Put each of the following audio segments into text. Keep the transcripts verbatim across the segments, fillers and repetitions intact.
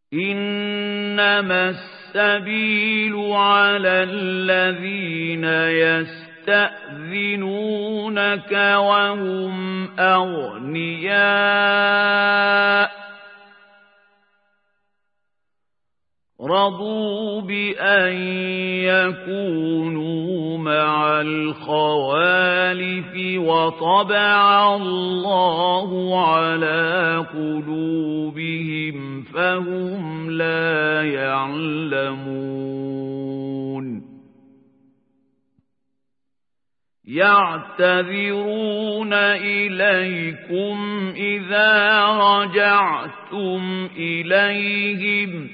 إنما السبيل على الذين يستأذنونك وهم أغنياء رضوا بأن يكونوا مع الخوالف وطبع الله على قلوبهم فهم لا يعلمون يعتذرون إليكم إذا رجعتم إليهم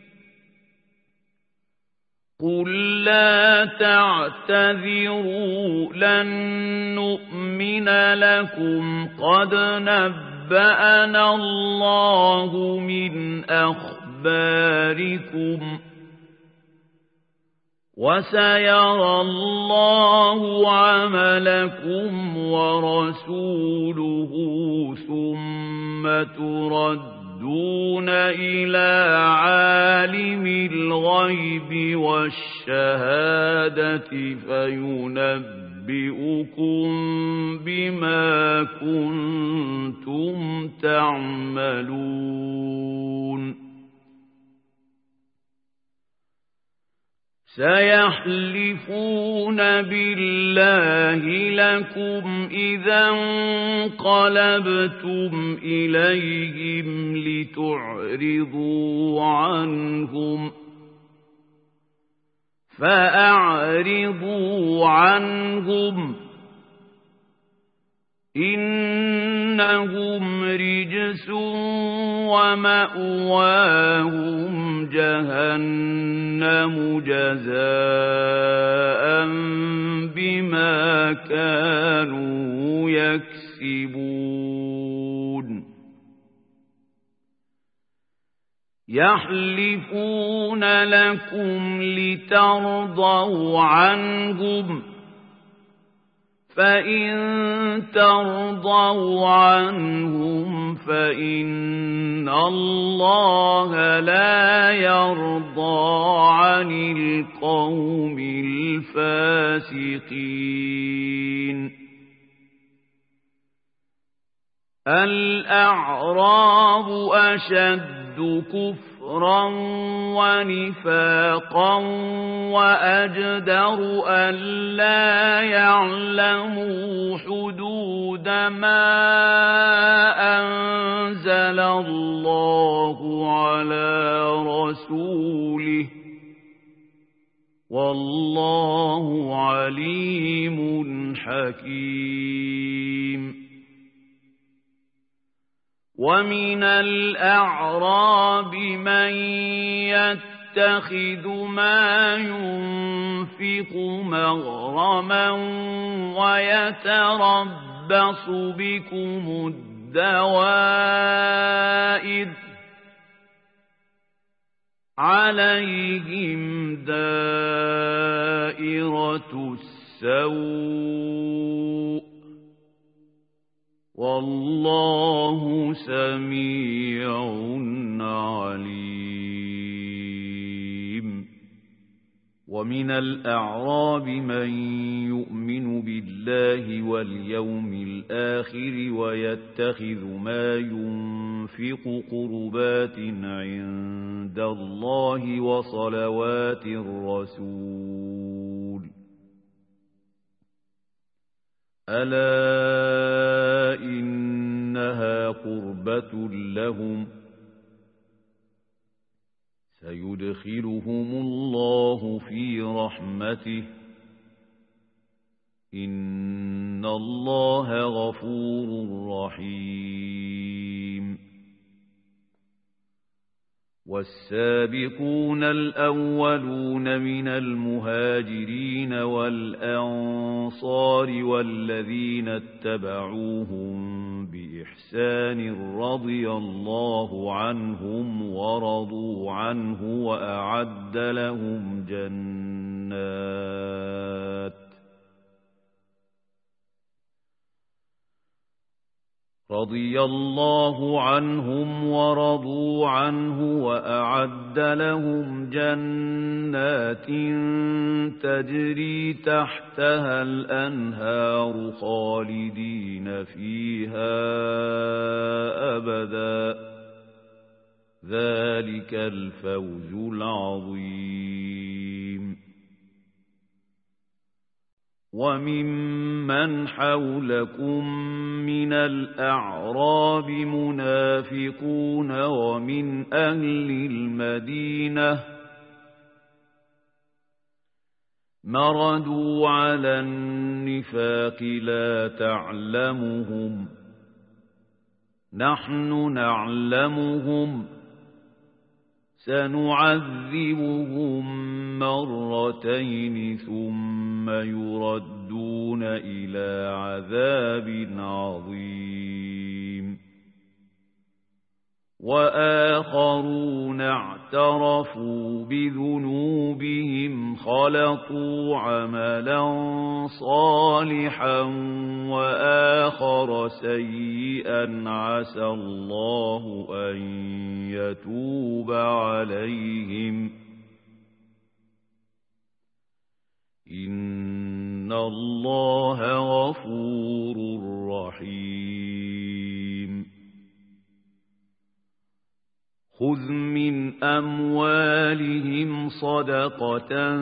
قل لا تعتذروا لن نؤمن لكم قد نبأنا الله من أخباركم وسيرى الله عملكم ورسوله ثم تردون دون إلى عالم الغيب والشهادة فينبئكم بما كنتم تعملون سيحلفون بالله لكم إذا انقلبتم إليهم لتعرضوا عنهم فأعرضوا عنهم إنهم رجس ومأواهم جهنم جزاء بما كانوا يكسبون يحلفون لكم لترضوا عنهم فإن ترضوا عنهم فإن الله لا يرضى عن القوم الفاسقين الأعراب أشد كفرا ونفاقا وأجدر ألا يعلموا حدود ما أنزل الله على رسوله والله عليم حكيم ومن الأعراب من يتخذ ما ينفق مغرما ويتربص بكم الدوائر عليهم دائرة السوء والله سميع عليم ومن الأعراب من يؤمن بالله واليوم الآخر ويتخذ ما ينفق قربات عند الله وصلوات الرسول ألا إنها قربة لهم سيدخلهم الله في رحمته إن الله غفور رحيم والسابقون الأولون من المهاجرين والأنصار والذين اتبعوهم بإحسان رضي الله عنهم ورضوا عنه وأعد لهم جنات رضي الله عنهم ورضوا عنه وأعد لهم جنات تجري تحتها الأنهار خالدين فيها أبدا ذلك الفوز العظيم وممن حولكم من الأعراب منافقون ومن أهل المدينة مردوا على النفاق لا تعلمهم نحن نعلمهم سنعذبهم مرتين ثم يردون إلى عذاب عظيم وآخرون اعترفوا بذنوبهم خلطوا عملا صالحا وآخر سيئا عسى الله أن يتوب عليهم إن الله غفور رحيم خذ من أموالهم صدقة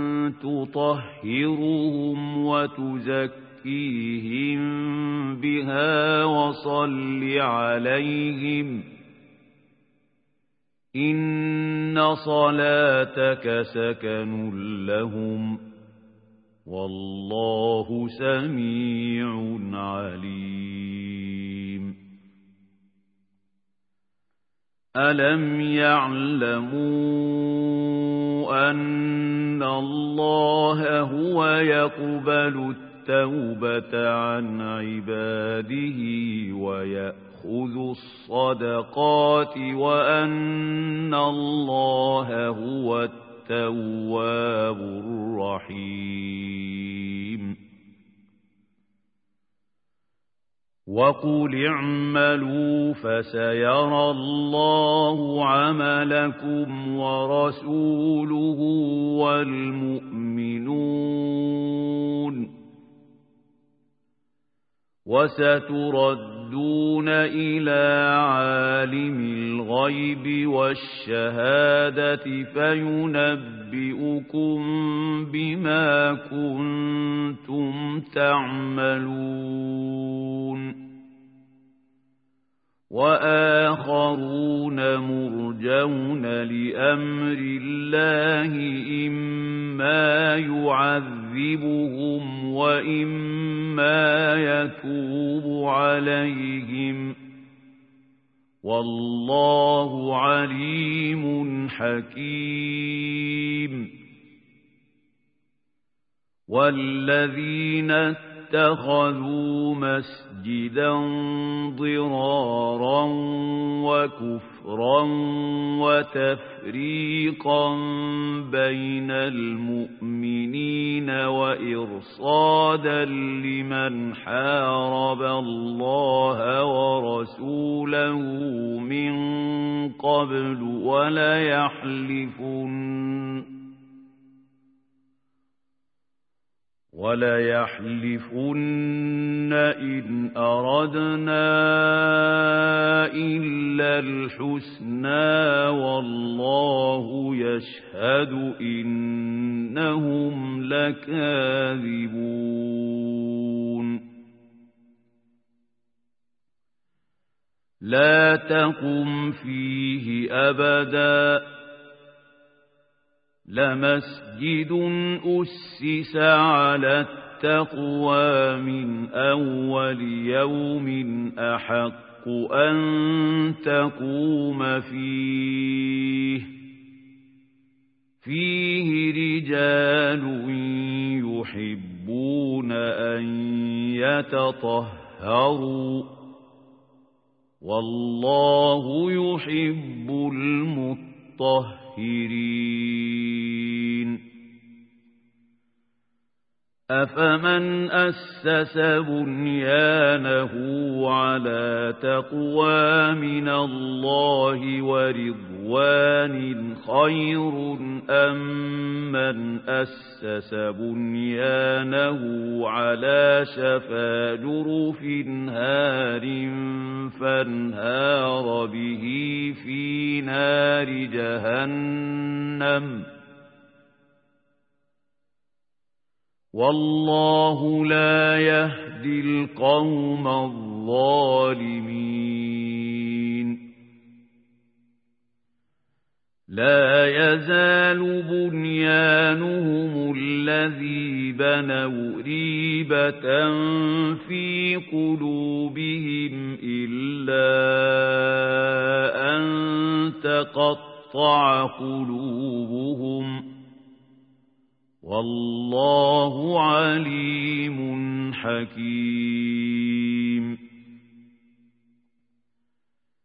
تطهرهم وتزكيهم بها وصل عليهم إن صلاتك سكن لهم والله سميع عليم ألم يعلموا أن الله هو يقبل التوبة عن عباده ويأخذ الصدقات وأن الله هو التواب الرحيم وقل اعملوا فسيرى الله عملكم ورسوله والمؤمنون وستردون إلى عالم الغيب والشهادة فينبئكم بما كنتم تعملون وآخرون مرجون لأمر الله إما يعذبهم وإما يتوب عليهم والله عليم حكيم والذين اتخذوا مسجدا ضرارا وكفرا وتفريقا بين المؤمنين وإرصادا لمن حارب الله ورسوله من قبل وليحلفن وليحلفن إن أردنا إلا الحسنى والله يشهد إنهم لكاذبون لا تقم فيه أبداً لمسجد أسس على التقوى من أول يوم أحق أن تقوم فيه فيه رجال يحبون أن يتطهروا والله يحب المطهرين أفمن أسس بنيانه على تقوى من الله ورضوان خير أم من أسس بنيانه على شفا جرف هار فانهار به في نار جهنم والله لا يهدي القوم الظالمين لا يزال بنيانهم الذي بنوا ريبة في قلوبهم إلا أن تقطع قلوبهم والله عليم حكيم